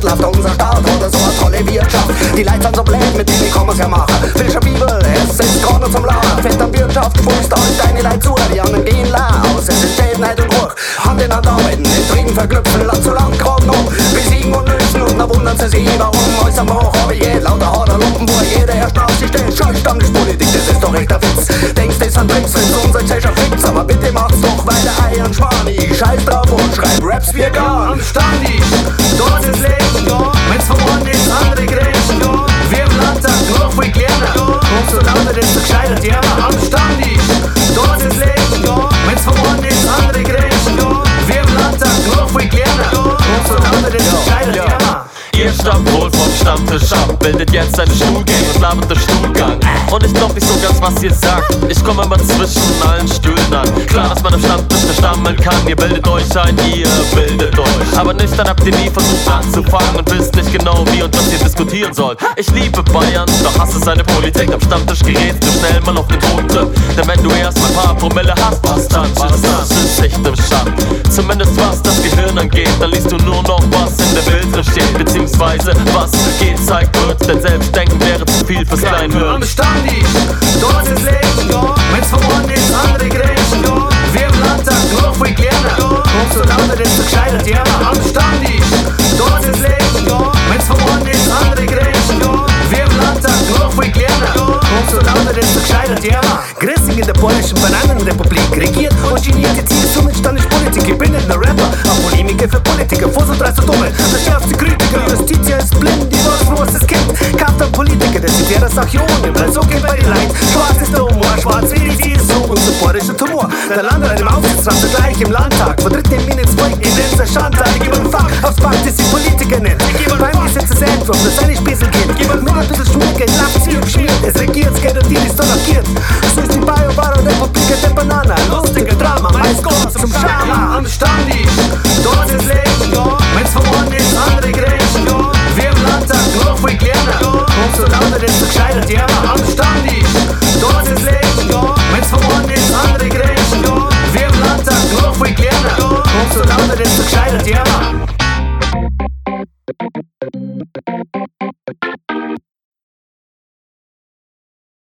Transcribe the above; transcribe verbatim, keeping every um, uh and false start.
Geld läuft unser Staat oder so eine tolle Wirtschaft. Die Leute sind so blöd, mit denen kann man's ja machen. Willst du eine Bibel, es ist gar nicht zum Lachen. Fett an Wirtschaft, spulst all deine Leute zu. Die anderen gehen leer aus, es ist Schäden, Neid und Ruch. Hand in Hand arbeiten, den Frieden verknüpfen, Land so lang gerade noch. Besiegen und lösen und dann wundern sie sich, warum alles am Bruch. Aber je lauter harter Lumpen, wo jeder erst auf sich stellt. Scheiß Stammtischpolitik, das ist doch echt ein Witz. Denkst, das sind Tricks, wenn's unsere Gesellschaft fickt's. Aber bitte macht's doch weiter Ei und Schmani. Scheiß drauf und schreib Raps wie gar. Am Stammtisch, dort ist Leben, wenn's verloren ist, andere Grenzen. Wir im Landtag, noch viel kleiner. Und so lauter ist der gescheitert, ja. Am Stammtisch, dort ist Leben, wenn's verloren ist, andere Grenzen. Wir im Landtag, noch viel kleiner. Und so lauter ist der gescheitert, ja. Ihr stammt wohl vom Stammtisch ab, bildet jetzt eine Stuhlgang und labert der Stuhlgang. Und ich glaub nicht so ganz, was ihr sagt. Ich komme immer zwischen allen Stühlen an. Klar, dass man am Stammtisch nicht stammeln kann. Ihr bildet euch ein, ihr bildet euch. Aber nüchtern habt ihr nie versucht anzufangen und wisst nicht genau, wie und was ihr diskutieren sollt. Ich liebe Bayern, doch hasse seine Politik. Am Stammtisch gerätst du schnell mal auf den Toten. Denn wenn du erst mal ein paar Promille hast, was dann? Was dann? Ist echt im Schatten. Zumindest was das Gehirn angeht, dann liest du nur noch, was in der Bild steht. Beziehungsweise was gezeigt wird, denn selbst denken wäre zu viel fürs Kleinhirn. Am Stammtisch, dort ist Leben, wenn's verloren ist, andere Grenzen. Wir im Landtag, noch viel kleiner. Und so lauter ist der gescheitert, ja. Am Stammtisch, dort ist Leben, wenn's verloren ist, andere Grenzen. Wir im Landtag, noch viel kleiner. Und so lauter ist der gescheitert, ja. Grissing in der polnischen Bananenrepublik regiert und geniert jetzt hier somit Standespolitik. Ich bin nicht nur Rapper, auch Polemiker für Politiker. Vor so dreist und dumme, der schärfste Kritiker. Justitia ist blind, die weiß nur, was es gibt. Kauft ein Politiker, der sieht ja das auch hier ohne. Weil so geht bei den Leuten. Schwarz ist der Humor, schwarz wie die C S U und so polnischer Tumor. Der Landrat im Aufsichtsrat gleich im Landtag. Vertritt den Min ins Volk, in den Schandtag. Ich gebe einen Fach aufs Band, das die Politiker nennt. Beim Gesetz ist Entwurf, das seine Spesel geht. Mit ein bisschen Schmiergeld, lacht sie und schmiert. Es regiert, Geld und die ist donnerkiert. So ist die Bio-Bar-Republik der Banana. Lustiger Drama, meist kommt zum Schama. Am Stammtisch,